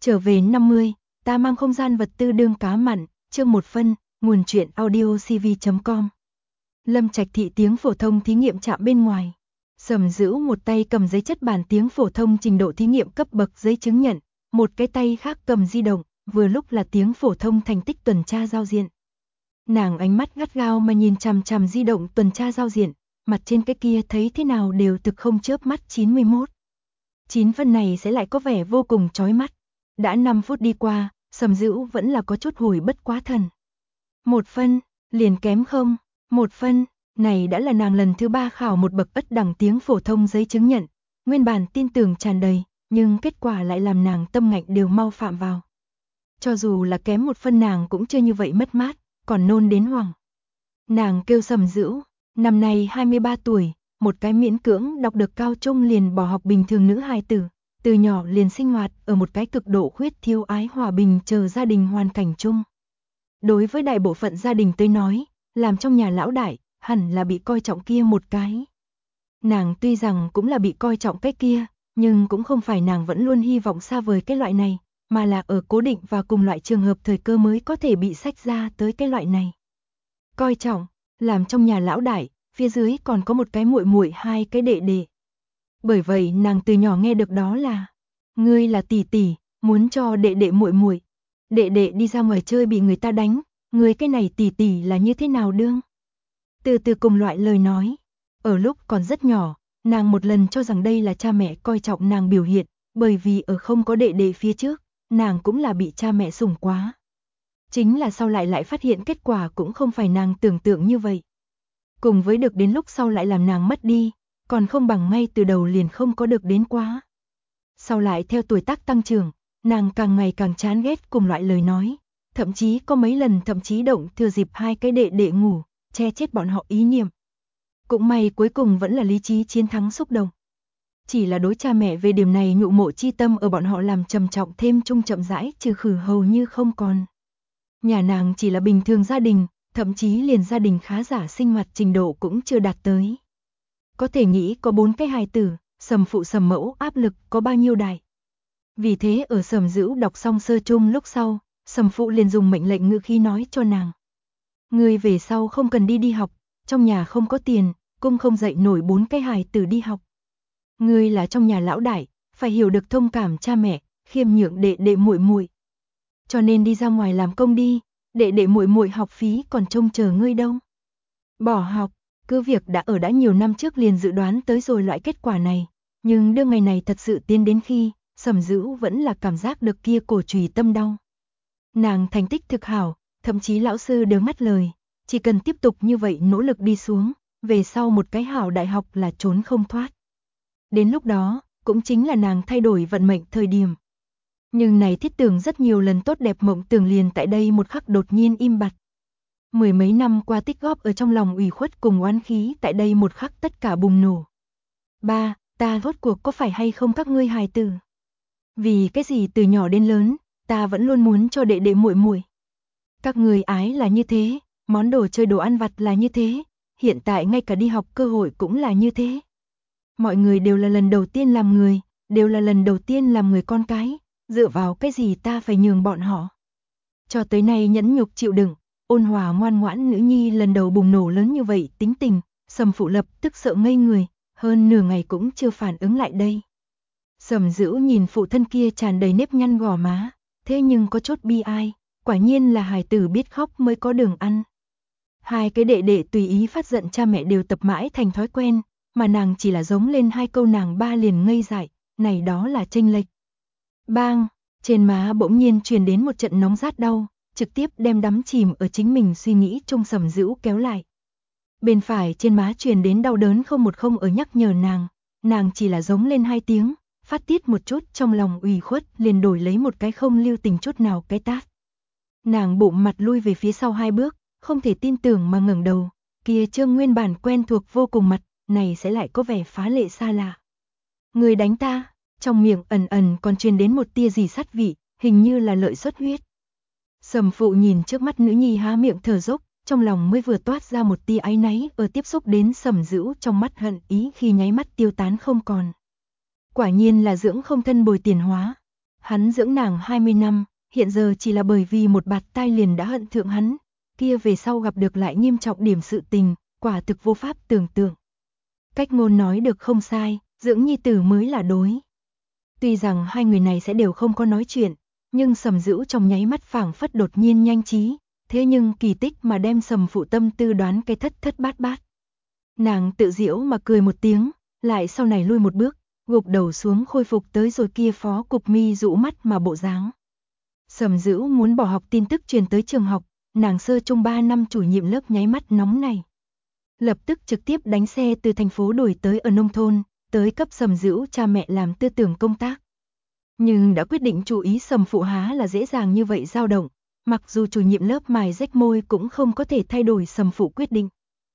Trở về 50, ta mang không gian vật tư đương cá mặn, chương 1 phân, nguồn truyện audio cv.com. Lâm Trạch thị tiếng phổ thông thí nghiệm trạm bên ngoài. Sầm Dữu một tay cầm giấy chất bản tiếng phổ thông trình độ thí nghiệm cấp bậc giấy chứng nhận, một cái tay khác cầm di động, vừa lúc là tiếng phổ thông thành tích tuần tra giao diện. Nàng ánh mắt gắt gao mà nhìn chằm chằm di động tuần tra giao diện, mặt trên cái kia thấy thế nào đều thực không chớp mắt 91. 9 phân này sẽ lại có vẻ vô cùng chói mắt. Đã 5 phút đi qua, Sầm Dữu vẫn là có chút hồi bất quá thần. 1 phân, liền kém không, 1 phân, này đã là nàng lần thứ 3 khảo một bậc ất đẳng tiếng phổ thông giấy chứng nhận, nguyên bản tin tưởng tràn đầy, nhưng kết quả lại làm nàng tâm ngạnh đều mau phạm vào. Cho dù là kém 1 phân nàng cũng chưa như vậy mất mát, còn nôn đến hoảng. Nàng kêu Sầm Dữu, năm nay 23 tuổi, một cái miễn cưỡng đọc được cao trung liền bỏ học bình thường nữ hài tử, từ nhỏ liền sinh hoạt ở một cái cực độ khuyết thiếu ái hòa bình chờ gia đình hoàn cảnh chung. Đối với đại bộ phận gia đình tới nói, làm trong nhà lão đại, hẳn là bị coi trọng kia một cái. Nàng tuy rằng cũng là bị coi trọng cái kia, nhưng cũng không phải nàng vẫn luôn hy vọng xa vời cái loại này, mà là ở cố định và cùng loại trường hợp thời cơ mới có thể bị xách ra tới cái loại này. Coi trọng, làm trong nhà lão đại, phía dưới còn có một cái muội muội, hai cái đệ đệ. Bởi vậy nàng từ nhỏ nghe được đó là, ngươi là tỷ tỷ, muốn cho đệ đệ muội muội. Đệ đệ đi ra ngoài chơi bị người ta đánh, ngươi cái này tỷ tỷ là như thế nào đương? Từ cùng loại lời nói. Ở lúc còn rất nhỏ, nàng một lần cho rằng đây là cha mẹ coi trọng nàng biểu hiện, bởi vì ở không có đệ đệ phía trước, nàng cũng là bị cha mẹ sủng quá. Chính là sau lại phát hiện kết quả cũng không phải nàng tưởng tượng như vậy. Cùng với được đến lúc sau lại làm nàng mất đi, còn không bằng ngay từ đầu liền không có được đến quá. Sau lại theo tuổi tác tăng trưởng, nàng càng ngày càng chán ghét cùng loại lời nói, thậm chí có mấy lần thậm chí động thừa dịp hai cái đệ đệ ngủ, che chết bọn họ ý niệm. Cũng may cuối cùng vẫn là lý trí chiến thắng xúc động. Chỉ là đối cha mẹ về điểm này nhụ mộ chi tâm ở bọn họ làm trầm trọng thêm chung chậm rãi trừ khử hầu như không còn. Nhà nàng chỉ là bình thường gia đình, thậm chí liền gia đình khá giả sinh hoạt trình độ cũng chưa đạt tới. Có thể nghĩ có 4 cái hài tử, Sầm phụ Sầm mẫu áp lực có bao nhiêu đại. Vì thế ở Sầm Dữu đọc xong sơ trung lúc sau, Sầm phụ liền dùng mệnh lệnh ngữ khí nói cho nàng. Ngươi về sau không cần đi học, trong nhà không có tiền, cung không dạy nổi 4 cái hài tử đi học. Ngươi là trong nhà lão đại, phải hiểu được thông cảm cha mẹ, khiêm nhượng đệ đệ muội muội. Cho nên đi ra ngoài làm công đi, đệ đệ muội muội học phí còn trông chờ ngươi đâu. Bỏ học, cứ việc đã nhiều năm trước liền dự đoán tới rồi loại kết quả này, nhưng đương ngày này thật sự tiến đến khi, Sầm Dữu vẫn là cảm giác được kia cổ trùy tâm đau. Nàng thành tích thực hảo, thậm chí lão sư đều ngắt lời, chỉ cần tiếp tục như vậy nỗ lực đi xuống, về sau một cái hảo đại học là trốn không thoát. Đến lúc đó, cũng chính là nàng thay đổi vận mệnh thời điểm. Nhưng này thiết tưởng rất nhiều lần tốt đẹp mộng tưởng liền tại đây một khắc đột nhiên im bặt. Mười mấy năm qua tích góp ở trong lòng ủy khuất cùng oán khí tại đây một khắc tất cả bùng nổ. Ba, ta rốt cuộc có phải hay không các ngươi hài tử? Vì cái gì từ nhỏ đến lớn, ta vẫn luôn muốn cho đệ đệ muội muội. Các người ái là như thế, món đồ chơi đồ ăn vặt là như thế, hiện tại ngay cả đi học cơ hội cũng là như thế. Mọi người đều là lần đầu tiên làm người, đều là lần đầu tiên làm người con cái, dựa vào cái gì ta phải nhường bọn họ. Cho tới nay nhẫn nhục chịu đựng, ôn hòa ngoan ngoãn nữ nhi lần đầu bùng nổ lớn như vậy tính tình, Sầm phụ lập tức sợ ngây người, hơn nửa ngày cũng chưa phản ứng lại đây. Sầm Dữu nhìn phụ thân kia tràn đầy nếp nhăn gò má, thế nhưng có chút bi ai, quả nhiên là hài tử biết khóc mới có đường ăn. Hai cái đệ đệ tùy ý phát giận cha mẹ đều tập mãi thành thói quen, mà nàng chỉ là giống lên 2 câu nàng ba liền ngây dại, này đó là chênh lệch. Bang, trên má bỗng nhiên truyền đến một trận nóng rát đau, trực tiếp đem đắm chìm ở chính mình suy nghĩ trong Sầm Dữu kéo lại. Bên phải trên má truyền đến đau đớn 010 ở nhắc nhở nàng chỉ là giống lên 2 tiếng, phát tiết một chút trong lòng ủy khuất liền đổi lấy một cái không lưu tình chút nào cái tát. Nàng bụng mặt lui về phía sau 2 bước, không thể tin tưởng mà ngẩng đầu, kia trương nguyên bản quen thuộc vô cùng mặt, này sẽ lại có vẻ phá lệ xa lạ. Người đánh ta, trong miệng ẩn còn truyền đến một tia gì sát vị, hình như là lợi xuất huyết. Sầm phụ nhìn trước mắt nữ nhi há miệng thở dốc, trong lòng mới vừa toát ra một tia áy náy ở tiếp xúc đến Sầm Dữu trong mắt hận ý khi nháy mắt tiêu tán không còn. Quả nhiên là dưỡng không thân bồi tiền hóa. Hắn dưỡng nàng 20 năm, hiện giờ chỉ là bởi vì một bạt tai liền đã hận thượng hắn, kia về sau gặp được lại nghiêm trọng điểm sự tình, quả thực vô pháp tưởng tượng. Cách ngôn nói được không sai, dưỡng nhi tử mới là đối. Tuy rằng hai người này sẽ đều không có nói chuyện, nhưng Sầm Dữu trong nháy mắt phảng phất đột nhiên nhanh trí, thế nhưng kỳ tích mà đem Sầm Phụ tâm tư đoán cái thất thất bát bát. Nàng tự giễu mà cười một tiếng, lại sau này lui một bước, gục đầu xuống khôi phục tới rồi kia phó cục mi rũ mắt mà bộ dáng. Sầm Dữu muốn bỏ học tin tức truyền tới trường học, nàng sơ trung 3 năm chủ nhiệm lớp nháy mắt nóng này. Lập tức trực tiếp đánh xe từ thành phố đuổi tới ở nông thôn, tới cấp Sầm Dữu cha mẹ làm tư tưởng công tác. Nhưng đã quyết định chú ý Sầm Phụ há là dễ dàng như vậy dao động, mặc dù chủ nhiệm lớp mài rách môi cũng không có thể thay đổi Sầm Phụ quyết định.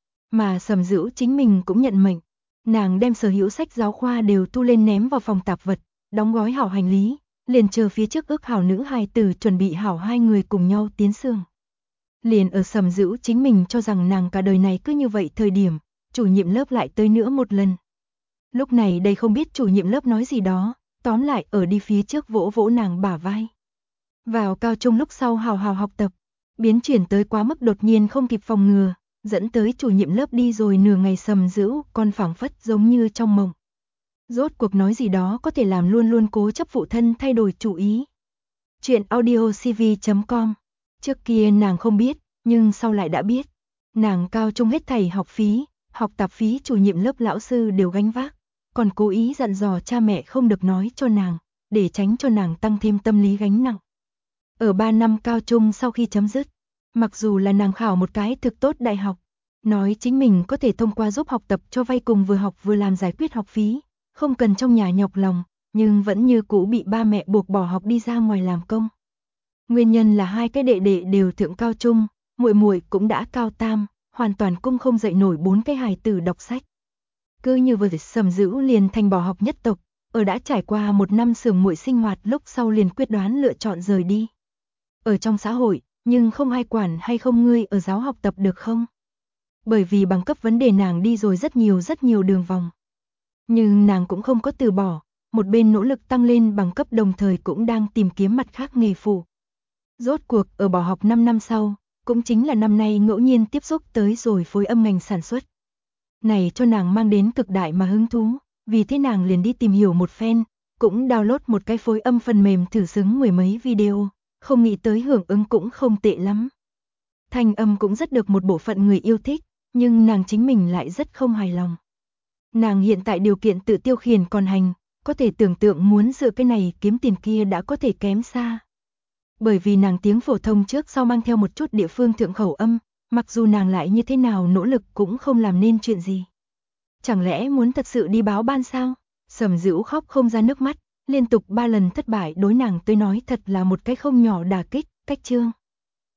Mà Sầm Dữu chính mình cũng nhận mệnh, nàng đem sở hữu sách giáo khoa đều thu lên ném vào phòng tạp vật, đóng gói hảo hành lý, liền chờ phía trước ước hảo nữ hài tử chuẩn bị hảo hai người cùng nhau tiến xương. Liền ở Sầm Dữu chính mình cho rằng nàng cả đời này cứ như vậy thời điểm, chủ nhiệm lớp lại tới nữa một lần. Lúc này đây không biết chủ nhiệm lớp nói gì đó, tóm lại ở đi phía trước vỗ vỗ nàng bả vai. Vào cao trung lúc sau hào hào học tập, biến chuyển tới quá mức đột nhiên không kịp phòng ngừa, dẫn tới chủ nhiệm lớp đi rồi nửa ngày Sầm Dữu còn phảng phất giống như trong mộng. Rốt cuộc nói gì đó có thể làm luôn luôn cố chấp phụ thân thay đổi chủ ý. Chuyện audiocv.com. Trước kia nàng không biết, nhưng sau lại đã biết. Nàng cao trung hết thảy học phí, học tạp phí chủ nhiệm lớp lão sư đều gánh vác, còn cố ý dặn dò cha mẹ không được nói cho nàng, để tránh cho nàng tăng thêm tâm lý gánh nặng. Ở 3 năm cao trung sau khi chấm dứt, mặc dù là nàng khảo một cái thực tốt đại học, nói chính mình có thể thông qua giúp học tập cho vay cùng vừa học vừa làm giải quyết học phí, không cần trong nhà nhọc lòng, nhưng vẫn như cũ bị ba mẹ buộc bỏ học đi ra ngoài làm công. Nguyên nhân là hai cái đệ đệ đều thượng cao trung, muội muội cũng đã cao tam, hoàn toàn cung không dậy nổi 4 cái hài tử đọc sách. Cứ như vừa Sầm Dữu liền thành bỏ học nhất tộc, ở đã trải qua 1 năm sườn muội sinh hoạt lúc sau liền quyết đoán lựa chọn rời đi. Ở trong xã hội, nhưng không ai quản hay không ngươi ở giáo học tập được không? Bởi vì bằng cấp vấn đề nàng đi rồi rất nhiều đường vòng. Nhưng nàng cũng không có từ bỏ, một bên nỗ lực tăng lên bằng cấp đồng thời cũng đang tìm kiếm mặt khác nghề phụ. Rốt cuộc ở bỏ học 5 năm sau, cũng chính là năm nay ngẫu nhiên tiếp xúc tới rồi phối âm ngành sản xuất. Này cho nàng mang đến cực đại mà hứng thú, vì thế nàng liền đi tìm hiểu một phen, cũng download một cái phối âm phần mềm thử xứng 10 mấy video, không nghĩ tới hưởng ứng cũng không tệ lắm. Thanh âm cũng rất được một bộ phận người yêu thích, nhưng nàng chính mình lại rất không hài lòng. Nàng hiện tại điều kiện tự tiêu khiển còn hành, có thể tưởng tượng muốn dựa cái này kiếm tiền kia đã có thể kém xa. Bởi vì nàng tiếng phổ thông trước sau mang theo một chút địa phương thượng khẩu âm, mặc dù nàng lại như thế nào nỗ lực cũng không làm nên chuyện gì. Chẳng lẽ muốn thật sự đi báo ban sao? Sầm Dữu khóc không ra nước mắt, liên tục 3 lần thất bại đối nàng tới nói thật là một cái không nhỏ đả kích, cách chương.